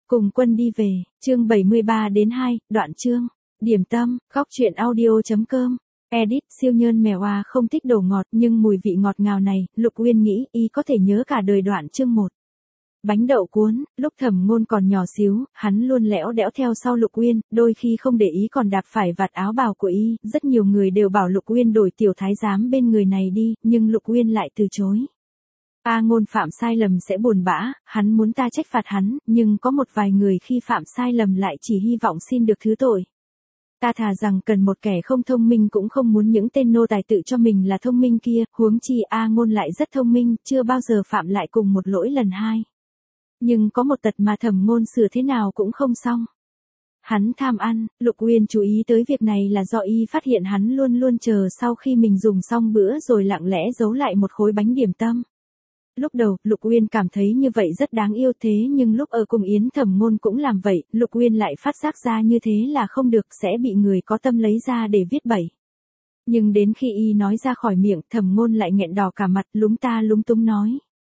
Cùng quân đi về, chương 73-2, đoạn chương. Điểm tâm, góc truyện audio.com. Edit, siêu nhơn mèo à không thích đồ ngọt nhưng mùi vị ngọt ngào này, Lục Uyên nghĩ y có thể nhớ cả đời. Đoạn chương 1. Bánh đậu cuốn, lúc Thẩm Ngôn còn nhỏ xíu, hắn luôn lẽo đẽo theo sau Lục Uyên, đôi khi không để ý còn đạp phải vạt áo bào của y, rất nhiều người đều bảo Lục Uyên đổi tiểu thái giám bên người này đi, nhưng Lục Uyên lại từ chối. A Ngôn phạm sai lầm sẽ buồn bã, hắn muốn ta trách phạt hắn, nhưng có một vài người khi phạm sai lầm lại chỉ hy vọng xin được thứ tội. Ta thà rằng cần một kẻ không thông minh cũng không muốn những tên nô tài tự cho mình là thông minh kia, huống chi A Ngôn lại rất thông minh, chưa bao giờ phạm lại cùng một lỗi lần hai. Nhưng có một tật mà Thẩm Ngôn sửa thế nào cũng không xong. Hắn tham ăn, Lục Uyên chú ý tới việc này là do y phát hiện hắn luôn luôn chờ sau khi mình dùng xong bữa rồi lặng lẽ giấu lại một khối bánh điểm tâm. Lúc đầu, Lục Uyên cảm thấy như vậy rất đáng yêu thế nhưng lúc ở cùng Yến Thẩm Ngôn cũng làm vậy, Lục Uyên lại phát giác ra như thế là không được, sẽ bị người có tâm lấy ra để viết bậy. Nhưng đến khi y nói ra khỏi miệng, Thẩm Ngôn lại nghẹn đỏ cả mặt, lúng ta lúng túng nói.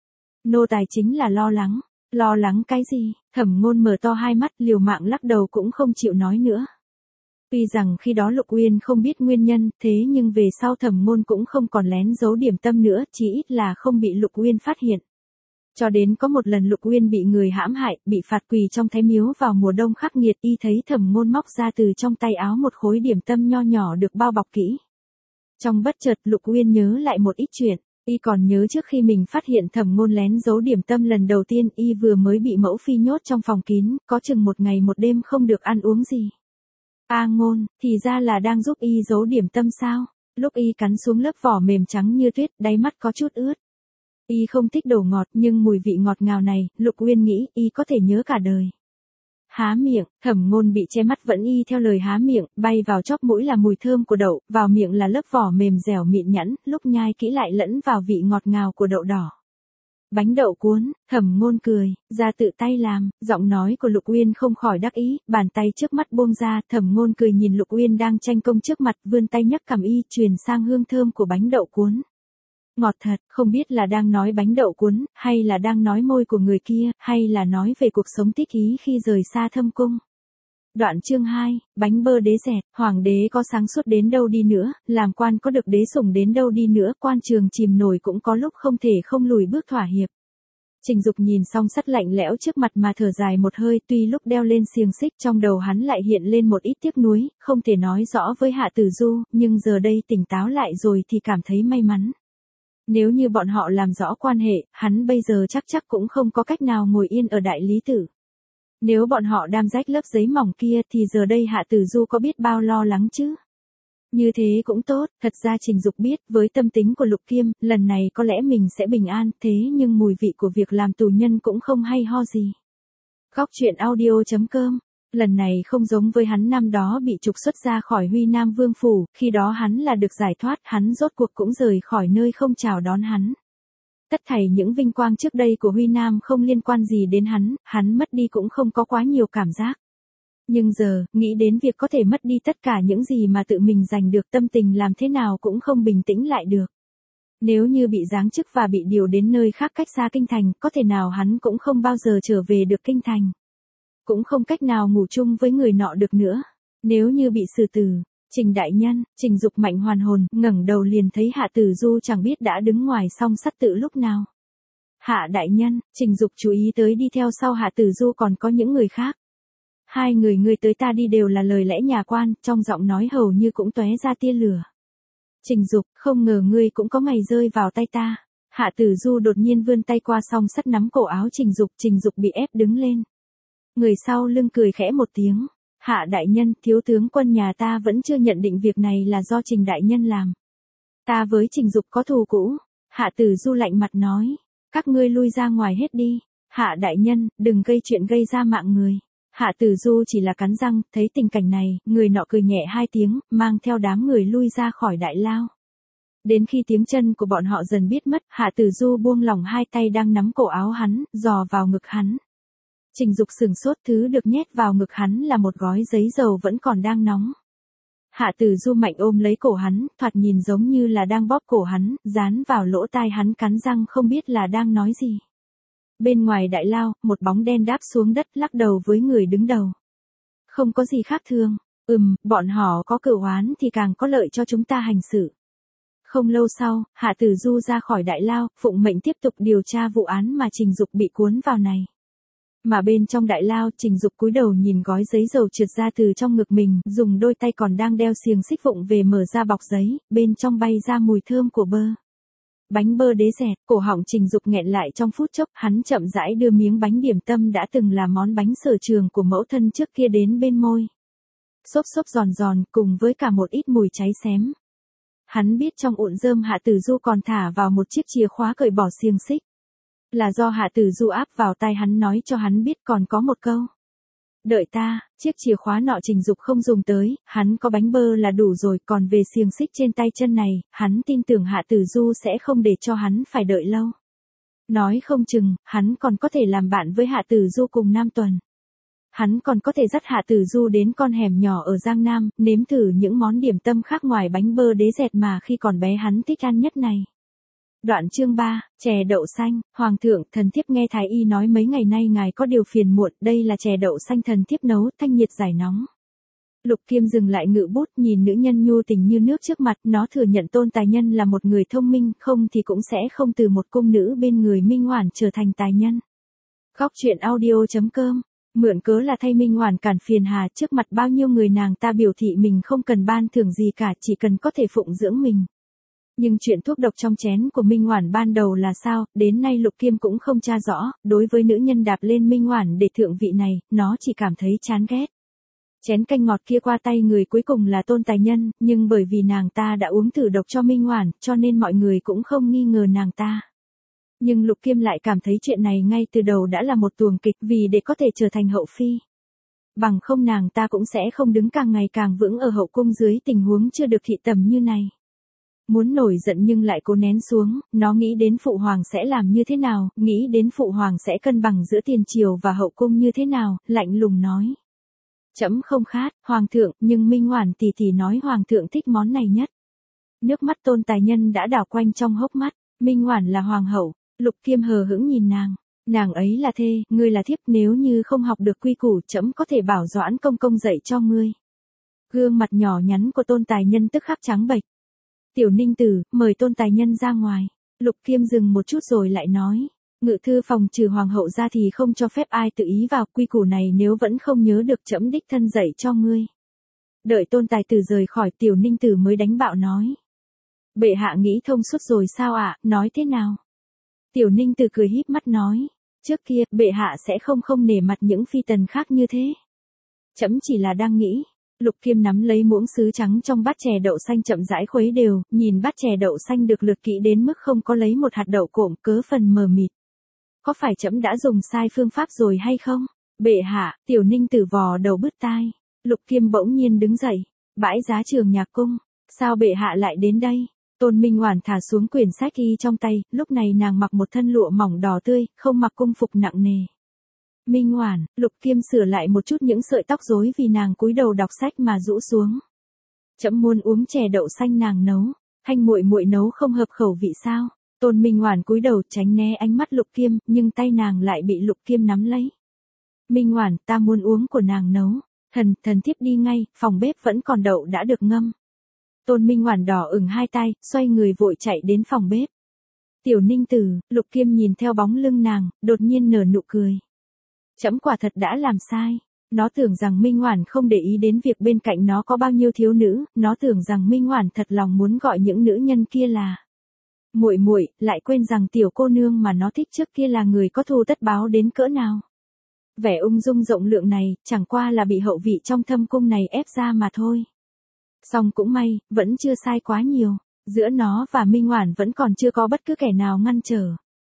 Nô tài chính là lo lắng. Lo lắng cái gì? Thẩm Ngôn mở to hai mắt, liều mạng lắc đầu cũng không chịu nói nữa. Tuy rằng khi đó Lục Uyên không biết nguyên nhân, thế nhưng về sau Thẩm Ngôn cũng không còn lén giấu điểm tâm nữa, chỉ ít là không bị Lục Uyên phát hiện. Cho đến có một lần Lục Uyên bị người hãm hại, bị phạt quỳ trong Thái Miếu vào mùa đông khắc nghiệt, y thấy Thẩm Ngôn móc ra từ trong tay áo một khối điểm tâm nho nhỏ được bao bọc kỹ. Trong bất chợt Lục Uyên nhớ lại một ít chuyện. Y còn nhớ trước khi mình phát hiện Thẩm Ngôn lén giấu điểm tâm lần đầu tiên, y vừa mới bị mẫu phi nhốt trong phòng kín, có chừng một ngày một đêm không được ăn uống gì. A Ngôn, thì ra là đang giúp y giấu điểm tâm sao? Lúc y cắn xuống lớp vỏ mềm trắng như tuyết, đáy mắt có chút ướt. Y không thích đồ ngọt nhưng mùi vị ngọt ngào này, Lục Uyên nghĩ y có thể nhớ cả đời. Há miệng, Thẩm Ngôn bị che mắt vẫn y theo lời há miệng, bay vào chóp mũi là mùi thơm của đậu, vào miệng là lớp vỏ mềm dẻo mịn nhẵn, lúc nhai kỹ lại lẫn vào vị ngọt ngào của đậu đỏ. Bánh đậu cuốn, Thẩm Ngôn cười, ra tự tay làm, giọng nói của Lục Uyên không khỏi đắc ý, bàn tay trước mắt buông ra, Thẩm Ngôn cười nhìn Lục Uyên đang tranh công trước mặt, vươn tay nhấc cằm y, truyền sang hương thơm của bánh đậu cuốn. Ngọt thật, không biết là đang nói bánh đậu cuốn, hay là đang nói môi của người kia, hay là nói về cuộc sống thích ý khi rời xa Thâm Cung. Đoạn chương 2, bánh bơ đế dẹt, hoàng đế có sáng suốt đến đâu đi nữa, làm quan có được đế sủng đến đâu đi nữa, quan trường chìm nổi cũng có lúc không thể không lùi bước thỏa hiệp. Trình Dục nhìn song sắt lạnh lẽo trước mặt mà thở dài một hơi, tuy lúc đeo lên xiềng xích trong đầu hắn lại hiện lên một ít tiếc nuối, không thể nói rõ với Hạ Tử Du, nhưng giờ đây tỉnh táo lại rồi thì cảm thấy may mắn. Nếu như bọn họ làm rõ quan hệ, hắn bây giờ chắc cũng không có cách nào ngồi yên ở Đại Lý Tự. Nếu bọn họ đam rách lớp giấy mỏng kia thì giờ đây Hạ Tử Du có biết bao lo lắng chứ? Như thế cũng tốt, thật ra Trình Dục biết, với tâm tính của Lục Kiêm, lần này có lẽ mình sẽ bình an, thế nhưng mùi vị của việc làm tù nhân cũng không hay ho gì. Góc truyện audio.com. Lần này không giống với hắn năm đó bị trục xuất ra khỏi Huy Nam Vương Phủ, khi đó hắn là được giải thoát, hắn rốt cuộc cũng rời khỏi nơi không chào đón hắn. Tất thảy những vinh quang trước đây của Huy Nam không liên quan gì đến hắn mất đi cũng không có quá nhiều cảm giác. Nhưng giờ, nghĩ đến việc có thể mất đi tất cả những gì mà tự mình giành được, tâm tình làm thế nào cũng không bình tĩnh lại được. Nếu như bị giáng chức và bị điều đến nơi khác cách xa kinh thành, có thể nào hắn cũng không bao giờ trở về được kinh thành. Cũng không cách nào ngủ chung với người nọ được nữa. Nếu như bị xử tử, Trình đại nhân, Trình Dục mạnh hoàn hồn, ngẩng đầu liền thấy Hạ Tử Du chẳng biết đã đứng ngoài song sắt tự lúc nào. Hạ đại nhân, Trình Dục chú ý tới đi theo sau Hạ Tử Du còn có những người khác. Hai người ngươi tới ta đi đều là lời lẽ nhà quan, trong giọng nói hầu như cũng tóe ra tia lửa. Trình Dục, không ngờ ngươi cũng có ngày rơi vào tay ta. Hạ Tử Du đột nhiên vươn tay qua song sắt nắm cổ áo Trình Dục bị ép đứng lên. Người sau lưng cười khẽ một tiếng. Hạ đại nhân, thiếu tướng quân nhà ta vẫn chưa nhận định việc này là do Trình đại nhân làm. Ta với Trình Dục có thù cũ. Hạ Tử Du lạnh mặt nói. Các ngươi lui ra ngoài hết đi. Hạ đại nhân, đừng gây chuyện gây ra mạng người. Hạ Tử Du chỉ là cắn răng, thấy tình cảnh này, người nọ cười nhẹ hai tiếng, mang theo đám người lui ra khỏi đại lao. Đến khi tiếng chân của bọn họ dần biết mất, Hạ Tử Du buông lỏng hai tay đang nắm cổ áo hắn, dò vào ngực hắn. Trình Dục sửng sốt, thứ được nhét vào ngực hắn là một gói giấy dầu vẫn còn đang nóng. Hạ Tử Du mạnh ôm lấy cổ hắn, thoạt nhìn giống như là đang bóp cổ hắn, dán vào lỗ tai hắn cắn răng không biết là đang nói gì. Bên ngoài đại lao, một bóng đen đáp xuống đất lắc đầu với người đứng đầu. Không có gì khác thường. Bọn họ có cửu oán thì càng có lợi cho chúng ta hành sự. Không lâu sau, Hạ Tử Du ra khỏi đại lao, phụng mệnh tiếp tục điều tra vụ án mà Trình Dục bị cuốn vào này. Mà bên trong đại lao, Trình Dục cúi đầu nhìn gói giấy dầu trượt ra từ trong ngực mình, dùng đôi tay còn đang đeo xiềng xích vụng về mở ra bọc giấy, bên trong bay ra mùi thơm của bơ. Bánh bơ đế dẹt, cổ họng Trình Dục nghẹn lại trong phút chốc, hắn chậm rãi đưa miếng bánh điểm tâm đã từng là món bánh sở trường của mẫu thân trước kia đến bên môi. Xốp xốp giòn giòn, cùng với cả một ít mùi cháy xém. Hắn biết trong ụn rơm Hạ Tử Du còn thả vào một chiếc chìa khóa cởi bỏ xiềng xích. Là do Hạ Tử Du áp vào tai hắn nói cho hắn biết còn có một câu. Đợi ta, chiếc chìa khóa nọ Trình Dục không dùng tới, hắn có bánh bơ là đủ rồi, còn về xiềng xích trên tay chân này, hắn tin tưởng Hạ Tử Du sẽ không để cho hắn phải đợi lâu. Nói không chừng, hắn còn có thể làm bạn với Hạ Tử Du cùng Nam Tuần. Hắn còn có thể dắt Hạ Tử Du đến con hẻm nhỏ ở Giang Nam, nếm thử những món điểm tâm khác ngoài bánh bơ đế dẹt mà khi còn bé hắn thích ăn nhất này. Đoạn chương 3, chè đậu xanh. Hoàng thượng, thần thiếp nghe thái y nói mấy ngày nay ngài có điều phiền muộn, đây là chè đậu xanh thần thiếp nấu, thanh nhiệt giải nóng. Lục Kiêm dừng lại ngự bút, nhìn nữ nhân nhu tình như nước trước mặt, nó thừa nhận Tôn Tài Nhân là một người thông minh, không thì cũng sẽ không từ một cung nữ bên người Minh Hoản trở thành tài nhân. Góc truyện audio.com. Mượn cớ là thay Minh Hoản cản phiền hà, trước mặt bao nhiêu người nàng ta biểu thị mình không cần ban thưởng gì cả, chỉ cần có thể phụng dưỡng mình. Nhưng chuyện thuốc độc trong chén của Minh Hoản ban đầu là sao, đến nay Lục Kiêm cũng không tra rõ, đối với nữ nhân đạp lên Minh Hoản để thượng vị này, nó chỉ cảm thấy chán ghét. Chén canh ngọt kia qua tay người cuối cùng là Tôn Tài Nhân, nhưng bởi vì nàng ta đã uống thử độc cho Minh Hoản, cho nên mọi người cũng không nghi ngờ nàng ta. Nhưng Lục Kiêm lại cảm thấy chuyện này ngay từ đầu đã là một tuồng kịch, vì để có thể trở thành hậu phi. Bằng không nàng ta cũng sẽ không đứng càng ngày càng vững ở hậu cung dưới tình huống chưa được thị tầm như này. Muốn nổi giận nhưng lại cố nén xuống, nó nghĩ đến phụ hoàng sẽ làm như thế nào, nghĩ đến phụ hoàng sẽ cân bằng giữa tiền triều và hậu cung như thế nào, lạnh lùng nói. Trẫm không khát, hoàng thượng, nhưng Minh Hoản tỷ tỷ nói hoàng thượng thích món này nhất. Nước mắt Tôn Tài Nhân đã đảo quanh trong hốc mắt, Minh Hoản là hoàng hậu, Lục Kiêm hờ hững nhìn nàng ấy là thê, ngươi là thiếp, nếu như không học được quy củ trẫm có thể bảo Doãn công công dạy cho ngươi. Gương mặt nhỏ nhắn của Tôn Tài Nhân tức khắc trắng bệch. Tiểu Ninh Tử, mời Tôn Tài Nhân ra ngoài. Lục Kiêm dừng một chút rồi lại nói. Ngự thư phòng trừ hoàng hậu ra thì không cho phép ai tự ý vào, quy củ này nếu vẫn không nhớ được trẫm đích thân dạy cho ngươi. Đợi Tôn Tài Tử rời khỏi, Tiểu Ninh Tử mới đánh bạo nói. Bệ hạ nghĩ thông suốt rồi sao ạ, nói thế nào? Tiểu Ninh Tử cười híp mắt nói. Trước kia, bệ hạ sẽ không nể mặt những phi tần khác như thế. Trẫm chỉ là đang nghĩ. Lục Kiêm nắm lấy muỗng sứ trắng trong bát chè đậu xanh chậm rãi khuấy đều, nhìn bát chè đậu xanh được lượt kỹ đến mức không có lấy một hạt đậu cộm, cớ phần mờ mịt. Có phải trẫm đã dùng sai phương pháp rồi hay không? Bệ hạ, Tiểu Ninh Tử vò đầu bứt tai. Lục Kiêm bỗng nhiên đứng dậy. Bãi giá Trường Nhạc cung. Sao bệ hạ lại đến đây? Tôn Minh Hoản thả xuống quyển sách y trong tay, lúc này nàng mặc một thân lụa mỏng đỏ tươi, không mặc cung phục nặng nề. Minh Hoản, Lục Kiêm sửa lại một chút những sợi tóc rối vì nàng cúi đầu đọc sách mà rũ xuống. Trẫm muốn uống chè đậu xanh nàng nấu, Hanh muội muội nấu không hợp khẩu vị sao? Tôn Minh Hoản cúi đầu tránh né ánh mắt Lục Kiêm, nhưng tay nàng lại bị Lục Kiêm nắm lấy. Minh Hoản, ta muốn uống của nàng nấu. Thần thiếp đi ngay, phòng bếp vẫn còn đậu đã được ngâm. Tôn Minh Hoản đỏ ửng hai tay, xoay người vội chạy đến phòng bếp. Tiểu Ninh Tử, Lục Kiêm nhìn theo bóng lưng nàng, đột nhiên nở nụ cười. Trẫm quả thật đã làm sai. Nó tưởng rằng Minh Hoản không để ý đến việc bên cạnh nó có bao nhiêu thiếu nữ, nó tưởng rằng Minh Hoản thật lòng muốn gọi những nữ nhân kia là muội muội, lại quên rằng tiểu cô nương mà nó thích trước kia là người có thù tất báo đến cỡ nào. Vẻ ung dung rộng lượng này, chẳng qua là bị hậu vị trong thâm cung này ép ra mà thôi. Song cũng may, vẫn chưa sai quá nhiều, giữa nó và Minh Hoản vẫn còn chưa có bất cứ kẻ nào ngăn trở.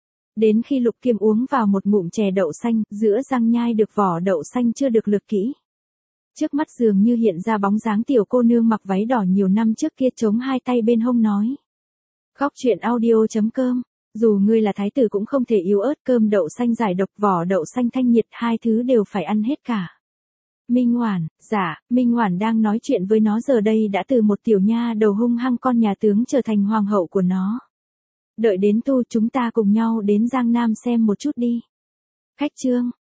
Đến khi Lục Kiêm uống vào một ngụm chè đậu xanh, giữa răng nhai được vỏ đậu xanh chưa được lược kỹ. Trước mắt dường như hiện ra bóng dáng tiểu cô nương mặc váy đỏ nhiều năm trước kia chống hai tay bên hông nói. Góc truyện audio.com, dù ngươi là thái tử cũng không thể yếu ớt, cơm đậu xanh giải độc, vỏ đậu xanh thanh nhiệt, hai thứ đều phải ăn hết cả. Minh Hoản, dạ, Minh Hoản đang nói chuyện với nó giờ đây đã từ một tiểu nha đầu hung hăng con nhà tướng trở thành hoàng hậu của nó. Đợi đến thu chúng ta cùng nhau đến Giang Nam xem một chút đi. Khách chương.